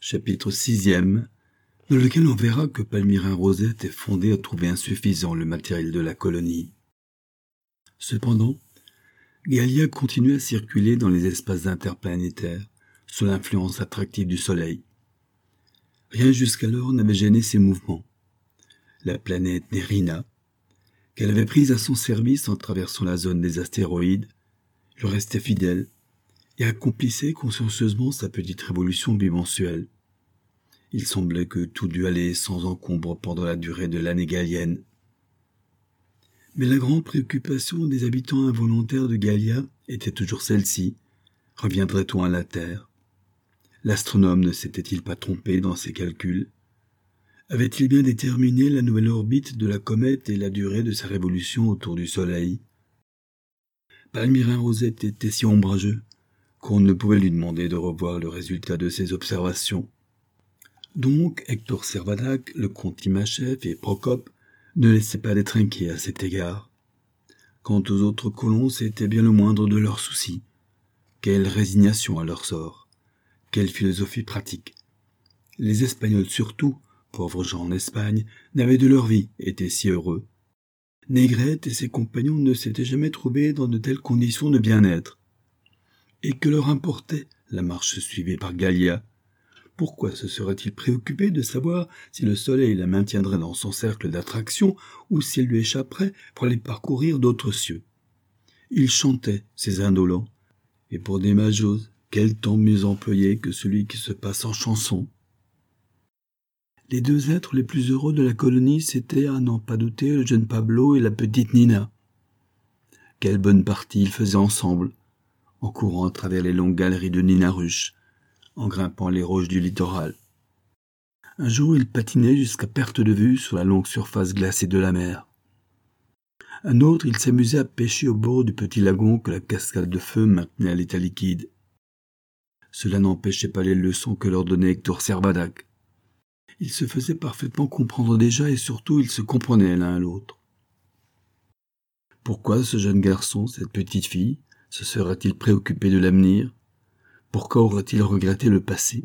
chapitre 6e, dans lequel on verra que Palmyrin Rosette est fondé à trouver insuffisant le matériel de la colonie. Cependant, Gallia continue à circuler dans les espaces interplanétaires, sous l'influence attractive du Soleil. Rien jusqu'alors n'avait gêné ses mouvements. La planète Nerina, qu'elle avait prise à son service en traversant la zone des astéroïdes, lui restait fidèle et accomplissait consciencieusement sa petite révolution bimensuelle. Il semblait que tout dût aller sans encombre pendant la durée de l'année gallienne. Mais la grande préoccupation des habitants involontaires de Gallia était toujours celle-ci. Reviendrait-on à la Terre? L'astronome ne s'était-il pas trompé dans ses calculs? Avait-il bien déterminé la nouvelle orbite de la comète et la durée de sa révolution autour du Soleil? Palmyrin Rosette était si ombrageux qu'on ne pouvait lui demander de revoir le résultat de ses observations. Donc Hector Servadac, le comte Timachev et Procope ne laissaient pas d'être inquiets à cet égard. Quant aux autres colons, c'était bien le moindre de leurs soucis. Quelle résignation à leur sort! Quelle philosophie pratique! Les Espagnols surtout, pauvres gens en Espagne, n'avaient de leur vie été si heureux. Négrette et ses compagnons ne s'étaient jamais trouvés dans de telles conditions de bien-être. Et que leur importait la marche suivie par Gallia? Pourquoi se serait-il préoccupé de savoir si le soleil la maintiendrait dans son cercle d'attraction ou s'il lui échapperait pour aller parcourir d'autres cieux? Il chantait, ces indolents, et pour des majoses, quel temps mieux employé que celui qui se passe en chanson? Les deux êtres les plus heureux de la colonie, c'étaient, à n'en pas douter, le jeune Pablo et la petite Nina. Quelle bonne partie ils faisaient ensemble, en courant à travers les longues galeries de Ninaruche, en grimpant les roches du littoral. Un jour, ils patinaient jusqu'à perte de vue sur la longue surface glacée de la mer. Un autre, ils s'amusaient à pêcher au bord du petit lagon que la cascade de feu maintenait à l'état liquide. Cela n'empêchait pas les leçons que leur donnait Hector Servadac. Ils se faisaient parfaitement comprendre déjà et surtout ils se comprenaient l'un à l'autre. Pourquoi ce jeune garçon, cette petite fille, se serait-il préoccupé de l'avenir? Pourquoi aurait-il regretté le passé?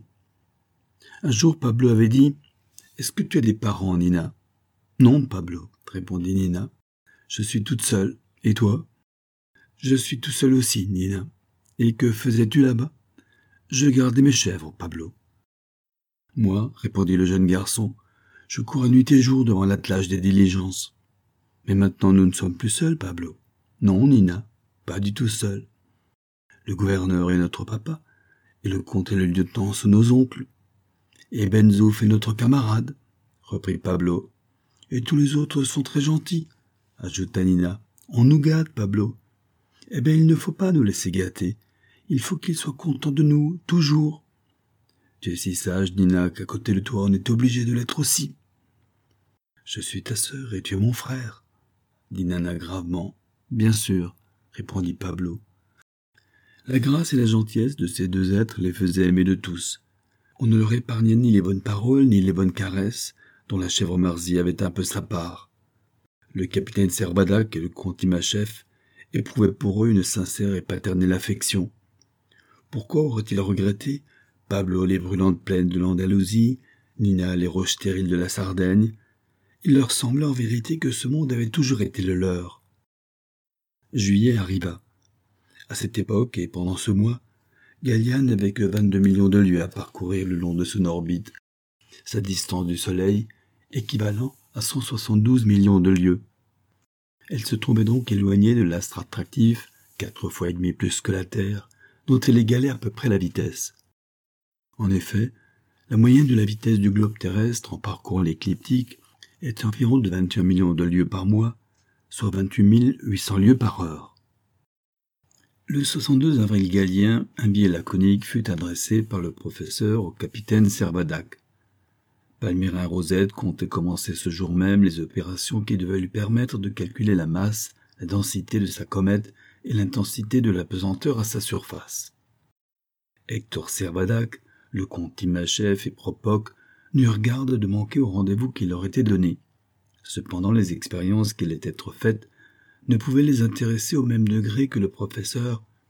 Un jour, Pablo avait dit « Est-ce que tu as des parents, Nina ?»« Non, Pablo, » répondit Nina. « Je suis toute seule. Et toi ?»« Je suis tout seul aussi, Nina. Et que faisais-tu là-bas ?»« Je gardais mes chèvres, Pablo. » « Moi, » répondit le jeune garçon, « je cours nuit et jour devant l'attelage des diligences. »« Mais maintenant nous ne sommes plus seuls, Pablo. »« Non, Nina, pas du tout seuls. Le gouverneur est notre papa, et le comte et le lieutenant sont nos oncles. Et Benzouf est notre camarade, reprit Pablo. Et tous les autres sont très gentils, ajouta Nina. On nous gâte, Pablo. Eh bien, il ne faut pas nous laisser gâter. Il faut qu'ils soient contents de nous, toujours. Tu es si sage, Nina, qu'à côté de toi, on est obligé de l'être aussi. Je suis ta sœur et tu es mon frère, dit Nana gravement. Bien sûr, répondit Pablo. La grâce et la gentillesse de ces deux êtres les faisaient aimer de tous. On ne leur épargnait ni les bonnes paroles, ni les bonnes caresses, dont la chèvre Marzi avait un peu sa part. Le capitaine Servadac et le comte Timachev éprouvaient pour eux une sincère et paternelle affection. Pourquoi aurait-il regretté Pablo les brûlantes plaines de l'Andalousie, Nina les roches stériles de la Sardaigne? Il leur semblait en vérité que ce monde avait toujours été le leur. Juillet arriva. À cette époque et pendant ce mois, Gallia n'avait que 22 millions de lieues à parcourir le long de son orbite, sa distance du Soleil équivalent à 172 millions de lieues. Elle se trouvait donc éloignée de l'astre attractif, 4 fois et demi plus que la Terre, dont elle égalait à peu près la vitesse. En effet, la moyenne de la vitesse du globe terrestre en parcourant l'écliptique est environ de 21 millions de lieues par mois, soit 28 800 lieues par heure. Le 62 avril gallien, un billet laconique fut adressé par le professeur au capitaine Servadac. Palmyrin Rosette comptait commencer ce jour même les opérations qui devaient lui permettre de calculer la masse, la densité de sa comète et l'intensité de la pesanteur à sa surface. Hector Servadac, le comte Timachev et Procope n'eurent garde de manquer au rendez-vous qui leur était donné. Cependant, les expériences qui allaient être faites ne pouvaient les intéresser au même degré que le professeur,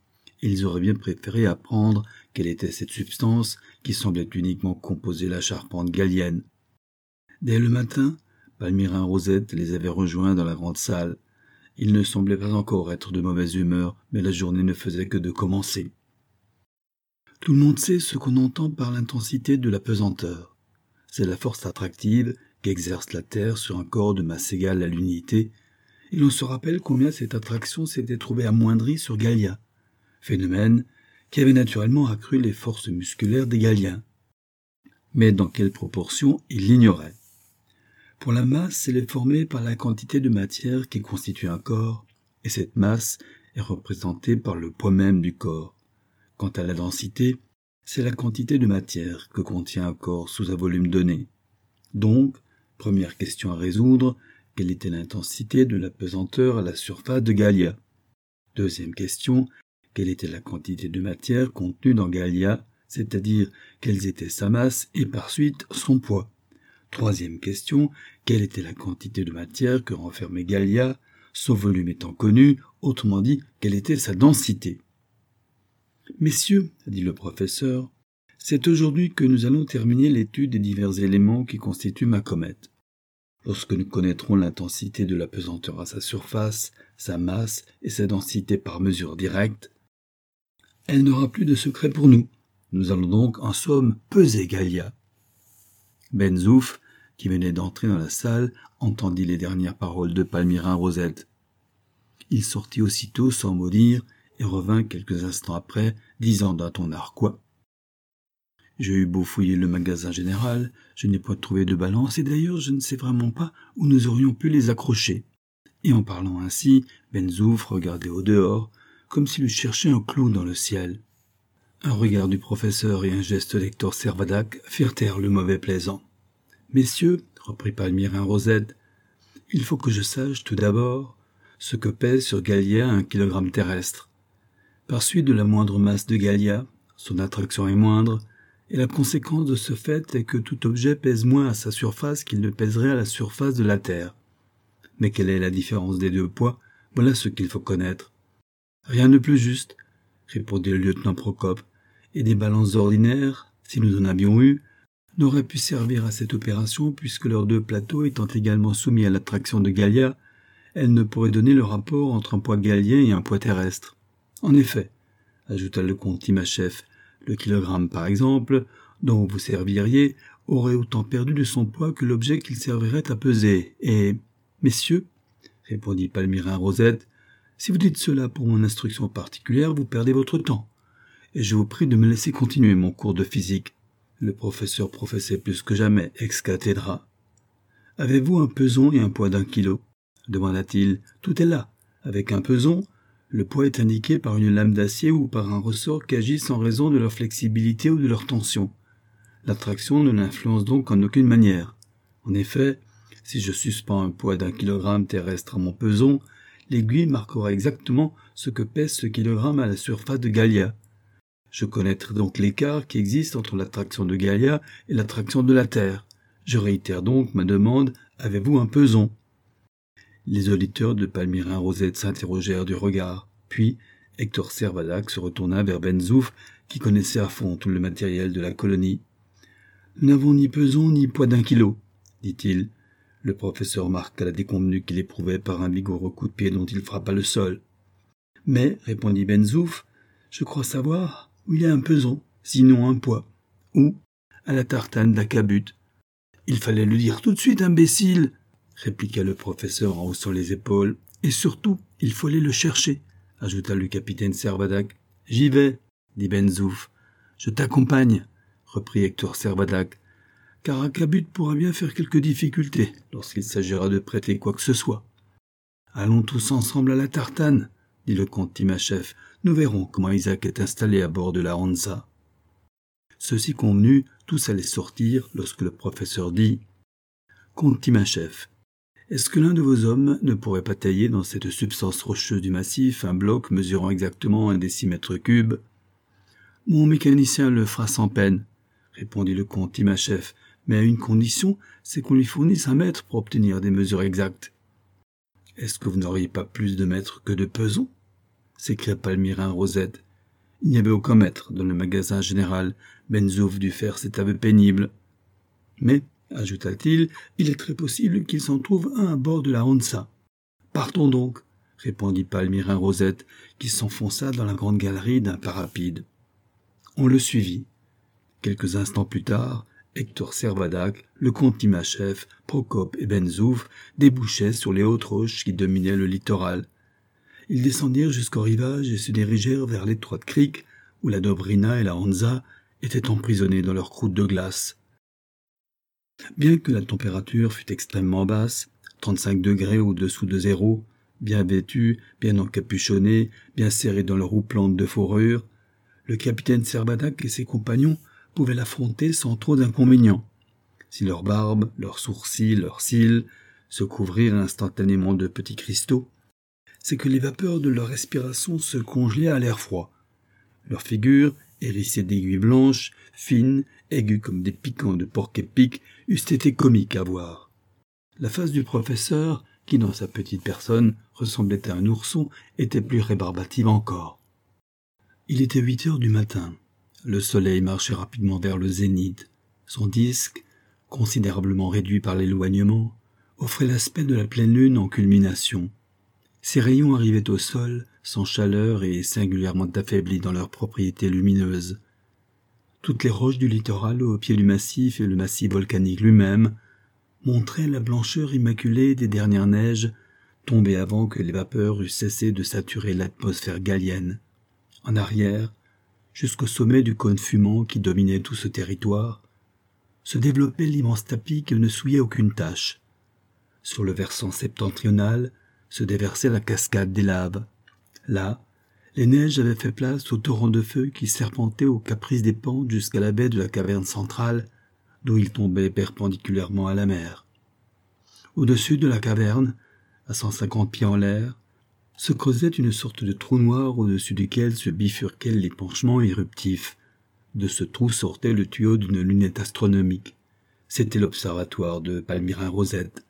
et ils auraient bien préféré apprendre quelle était cette substance qui semblait uniquement composer la charpente gallienne. Dès le matin, Palmyrin Rosette les avait rejoints dans la grande salle. Ils ne semblaient pas encore être de mauvaise humeur, mais la journée ne faisait que de commencer. Tout le monde sait ce qu'on entend par l'intensité de la pesanteur. C'est la force attractive qu'exerce la Terre sur un corps de masse égale à l'unité, et l'on se rappelle combien cette attraction s'était trouvée amoindrie sur Gallia, phénomène qui avait naturellement accru les forces musculaires des Galliens. Mais dans quelle proportion, il l'ignorait. Pour la masse, elle est formée par la quantité de matière qui constitue un corps, et cette masse est représentée par le poids même du corps. Quant à la densité, c'est la quantité de matière que contient un corps sous un volume donné. Donc, première question à résoudre, quelle était l'intensité de la pesanteur à la surface de Gallia? Deuxième question, quelle était la quantité de matière contenue dans Gallia, c'est-à-dire quelles étaient sa masse et par suite son poids? Troisième question, quelle était la quantité de matière que renfermait Gallia, son volume étant connu, autrement dit, quelle était sa densité? Messieurs, dit le professeur, c'est aujourd'hui que nous allons terminer l'étude des divers éléments qui constituent ma comète. Lorsque nous connaîtrons l'intensité de la pesanteur à sa surface, sa masse et sa densité par mesure directe, elle n'aura plus de secret pour nous. Nous allons donc, en somme, peser Gallia. Ben Zouf, qui venait d'entrer dans la salle, entendit les dernières paroles de Palmyrin Rosette. Il sortit aussitôt sans mot dire et revint quelques instants après, disant d'un ton narquois: « J'ai eu beau fouiller le magasin général, je n'ai point trouvé de balance et d'ailleurs je ne sais vraiment pas où nous aurions pu les accrocher. » Et en parlant ainsi, Ben Zouf regardait au dehors, comme s'il eût cherché un clou dans le ciel. Un regard du professeur et un geste d'Hector Servadac firent taire le mauvais plaisant. « Messieurs, reprit Palmyrin Rosette, il faut que je sache tout d'abord ce que pèse sur Gallia 1 kilogramme terrestre. Par suite de la moindre masse de Gallia, son attraction est moindre, et la conséquence de ce fait est que tout objet pèse moins à sa surface qu'il ne pèserait à la surface de la Terre. Mais quelle est la différence des deux poids? Voilà ce qu'il faut connaître. »« Rien de plus juste, » répondit le lieutenant Procope, « et des balances ordinaires, si nous en avions eu, n'auraient pu servir à cette opération puisque leurs deux plateaux étant également soumis à l'attraction de Gallia, elles ne pourraient donner le rapport entre un poids gallien et un poids terrestre. En effet, ajouta le comte Timascheff, le kilogramme par exemple, dont vous serviriez, aurait autant perdu de son poids que l'objet qu'il servirait à peser, et... Messieurs, répondit Palmyrin Rosette, si vous dites cela pour mon instruction particulière, vous perdez votre temps, et je vous prie de me laisser continuer mon cours de physique. Le professeur professait plus que jamais ex cathedra. Avez-vous un peson et un poids d'1 kilo? Demanda-t-il. Tout est là. Avec un peson, le poids est indiqué par une lame d'acier ou par un ressort qui agissent en raison de leur flexibilité ou de leur tension. L'attraction ne l'influence donc en aucune manière. En effet, si je suspends un poids d'1 kilogramme terrestre à mon peson, l'aiguille marquera exactement ce que pèse ce kilogramme à la surface de Gallia. Je connaîtrai donc l'écart qui existe entre l'attraction de Gallia et l'attraction de la Terre. Je réitère donc ma demande, avez-vous un peson? Les auditeurs de Palmyrin Rosette s'interrogèrent du regard, puis Hector Servadac se retourna vers Ben Zouf, qui connaissait à fond tout le matériel de la colonie. « Nous n'avons ni peson ni poids d'1 kilo, dit-il. Le professeur marqua la déconvenue qu'il éprouvait par un vigoureux coup de pied dont il frappa le sol. « Mais, répondit Ben Zouf, je crois savoir où il y a un peson, sinon un poids. Où? À la tartane d'Acabut. »« Il fallait le dire tout de suite, imbécile !» répliqua le professeur en haussant les épaules. « Et surtout, il faut aller le chercher, » ajouta le capitaine Servadac. « J'y vais, » dit Ben Zouf. « Je t'accompagne, » reprit Hector Servadac, « car Acabut pourra bien faire quelques difficultés lorsqu'il s'agira de prêter quoi que ce soit. »« Allons tous ensemble à la tartane, » dit le comte Timascheff. « Nous verrons comment Isaac est installé à bord de la Hansa. » Ceci convenu, tous allaient sortir lorsque le professeur dit « Comte Timascheff, est-ce que l'un de vos hommes ne pourrait pas tailler dans cette substance rocheuse du massif un bloc mesurant exactement 1 décimètre cube? »« Mon mécanicien le fera sans peine, » répondit le comte Timascheff, « mais à une condition, c'est qu'on lui fournisse un mètre pour obtenir des mesures exactes. »« Est-ce que vous n'auriez pas plus de mètres que de pesons ?» s'écria Palmyrin Rosette. Il n'y avait aucun maître dans le magasin général. Ben-Zoof dut faire cet aveu pénible. Mais, ajouta-t-il, il est très possible qu'il s'en trouve un à bord de la Hansa. Partons donc, répondit Palmyrin Rosette, qui s'enfonça dans la grande galerie d'un pas rapide. On le suivit. Quelques instants plus tard, Hector Servadac, le comte Timascheff, Procope et Ben-Zoof débouchaient sur les hautes roches qui dominaient le littoral. Ils descendirent jusqu'au rivage et se dirigèrent vers l'étroite crique où la Dobrina et la Hansa étaient emprisonnées dans leur croûte de glace. Bien que la température fût extrêmement basse, 35 degrés au-dessous de zéro, bien vêtus, bien encapuchonnés, bien serrés dans leur houppelande de fourrure, le capitaine Servadac et ses compagnons pouvaient l'affronter sans trop d'inconvénients. Si leurs barbes, leurs sourcils, leurs cils se couvrirent instantanément de petits cristaux, c'est que les vapeurs de leur respiration se congelaient à l'air froid. Leurs figures, hérissées d'aiguilles blanches, fines, aiguës comme des piquants de porc-épic, eussent été comiques à voir. La face du professeur, qui dans sa petite personne ressemblait à un ourson, était plus rébarbative encore. Il était 8 heures du matin. Le soleil marchait rapidement vers le zénith. Son disque, considérablement réduit par l'éloignement, offrait l'aspect de la pleine lune en culmination. Ses rayons arrivaient au sol, sans chaleur et singulièrement affaiblis dans leurs propriétés lumineuses. Toutes les roches du littoral au pied du massif et le massif volcanique lui-même montraient la blancheur immaculée des dernières neiges tombées avant que les vapeurs eussent cessé de saturer l'atmosphère galienne. En arrière, jusqu'au sommet du cône fumant qui dominait tout ce territoire, se développait l'immense tapis qui ne souillait aucune tache. Sur le versant septentrional se déversait la cascade des laves. Là, les neiges avaient fait place aux torrents de feu qui serpentaient aux caprices des pentes jusqu'à la baie de la caverne centrale, d'où ils tombaient perpendiculairement à la mer. Au-dessus de la caverne, à 150 pieds en l'air, se creusait une sorte de trou noir au-dessus duquel se bifurquaient l'épanchement éruptif. De ce trou sortait le tuyau d'une lunette astronomique. C'était l'observatoire de Palmyrin Rosette.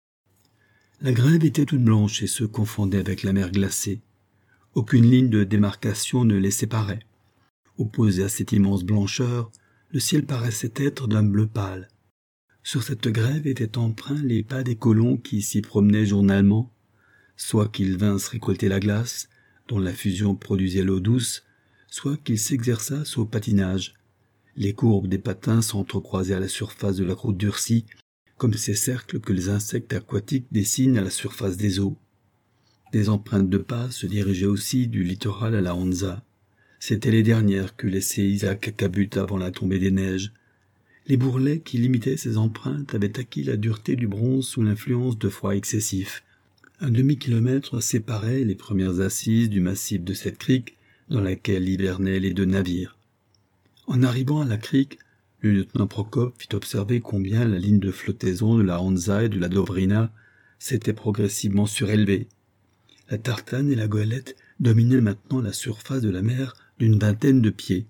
La grève était toute blanche et se confondait avec la mer glacée. Aucune ligne de démarcation ne les séparait. Opposé à cette immense blancheur, le ciel paraissait être d'un bleu pâle. Sur cette grève étaient empreints les pas des colons qui s'y promenaient journalement, soit qu'ils vinssent récolter la glace, dont la fusion produisait l'eau douce, soit qu'ils s'exerçassent au patinage. Les courbes des patins s'entrecroisaient à la surface de la croûte durcie, comme ces cercles que les insectes aquatiques dessinent à la surface des eaux. Des empreintes de pas se dirigeaient aussi du littoral à la Hansa. C'étaient les dernières que laissait Isaac Cabut avant la tombée des neiges. Les bourrelets qui limitaient ces empreintes avaient acquis la dureté du bronze sous l'influence de froid excessif. Un demi-kilomètre séparait les premières assises du massif de cette crique dans laquelle hivernaient les deux navires. En arrivant à la crique, le lieutenant Procope fit observer combien la ligne de flottaison de la Hansa et de la Dobrina s'était progressivement surélevée. La tartane et la goélette dominaient maintenant la surface de la mer d'une vingtaine de pieds.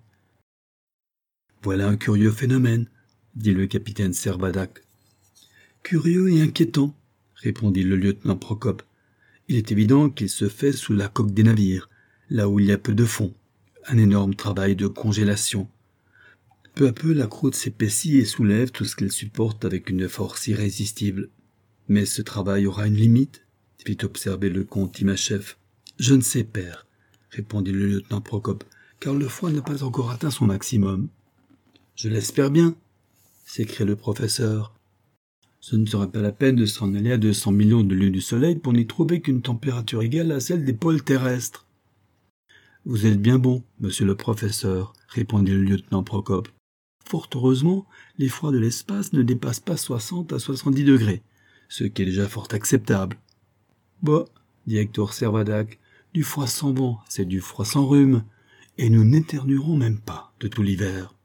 « Voilà un curieux phénomène, » dit le capitaine Servadac. « Curieux et inquiétant, » répondit le lieutenant Procope. « Il est évident qu'il se fait sous la coque des navires, là où il y a peu de fond. Un énorme travail de congélation. Peu à peu, la croûte s'épaissit et soulève tout ce qu'elle supporte avec une force irrésistible. Mais ce travail aura une limite, fit observer le comte Timascheff. Je ne sais, père, répondit le lieutenant Procope, car le froid n'a pas encore atteint son maximum. Je l'espère bien, s'écria le professeur. Ce ne serait pas la peine de s'en aller à 200 millions de lieues du soleil pour n'y trouver qu'une température égale à celle des pôles terrestres. Vous êtes bien bon, monsieur le professeur, répondit le lieutenant Procope. Fort heureusement, les froids de l'espace ne dépassent pas 60 à 70 degrés, ce qui est déjà fort acceptable. Bah, dit Hector Servadac, du froid sans vent, c'est du froid sans rhume, et nous n'éternuerons même pas de tout l'hiver.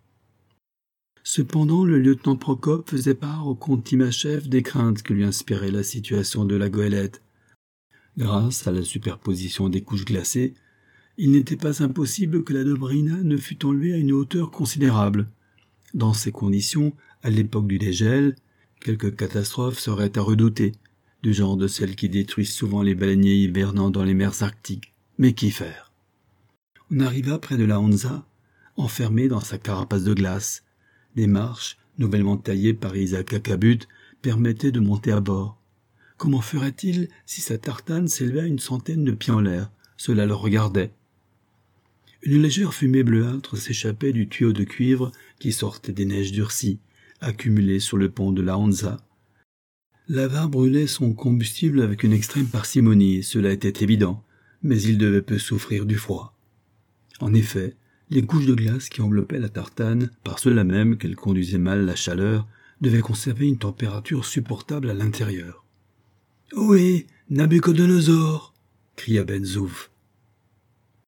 Cependant, le lieutenant Procope faisait part au comte Timascheff des craintes que lui inspirait la situation de la goélette. Grâce à la superposition des couches glacées, il n'était pas impossible que la Dobrina ne fût enlevée à une hauteur considérable. Dans ces conditions, à l'époque du dégel, quelques catastrophes seraient à redouter, du genre de celles qui détruisent souvent les baleiniers hivernant dans les mers arctiques. Mais qu'y faire ? On arriva près de la Hansa, enfermée dans sa carapace de glace. Les marches, nouvellement taillées par Isaac Acabut, permettaient de monter à bord. Comment ferait-il si sa tartane s'élevait à une centaine de pieds en l'air? Cela le regardait. Une légère fumée bleuâtre s'échappait du tuyau de cuivre qui sortait des neiges durcies, accumulées sur le pont de la Hansa. L'avare brûlait son combustible avec une extrême parcimonie, cela était évident, mais il devait peu souffrir du froid. En effet, les couches de glace qui enveloppaient la tartane, par cela même qu'elle conduisait mal la chaleur, devaient conserver une température supportable à l'intérieur. « Ohé, Nabuchodonosor » cria Ben Zouf.